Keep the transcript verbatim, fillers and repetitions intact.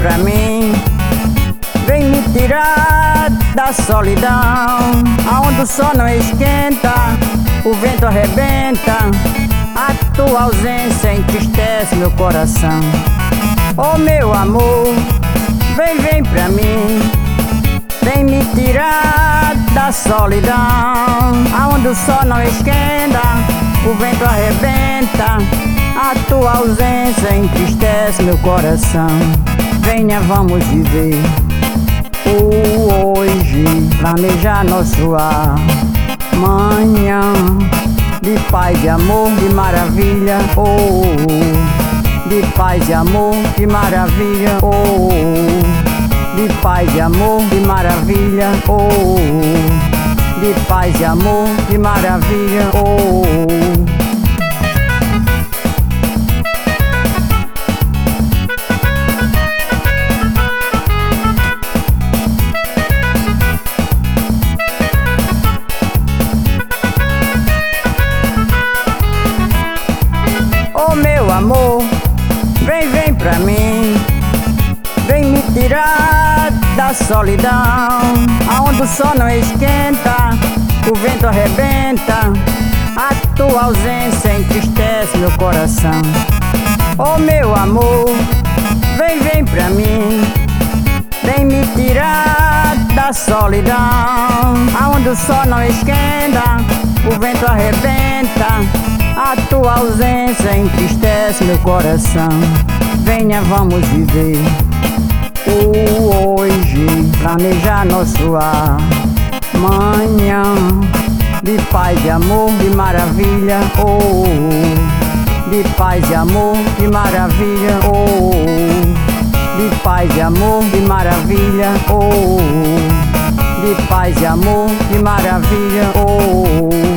pra mim, vem me tirar da solidão, aonde o sol não esquenta, o vento arrebenta, a tua ausência entristece meu coração. Oh meu amor, vem, vem pra mim, vem me tirar da solidão, aonde o sol não esquenta, o vento arrebenta, a tua ausência entristece meu coração. Venha, vamos viver o hoje, planejar nosso amanhã, de paz, de amor, de maravilha, oh, de paz, de amor, de maravilha, oh, de paz, de amor, de maravilha, oh, de paz, de amor, de maravilha, oh. Oh meu amor, vem, vem pra mim, vem me tirar da solidão, aonde o sol não esquenta, o vento arrebenta, a tua ausência entristece meu coração. Oh meu amor, vem, vem pra mim, vem me tirar da solidão, aonde o sol não esquenta, o vento arrebenta, a tua ausência entristece meu coração. Venha, vamos viver o hoje, planejar nosso amanhã, de paz, de amor, de maravilha, oh, de paz, de amor, de maravilha, oh, de paz, de amor, de maravilha, oh, de paz, de amor, de maravilha, oh.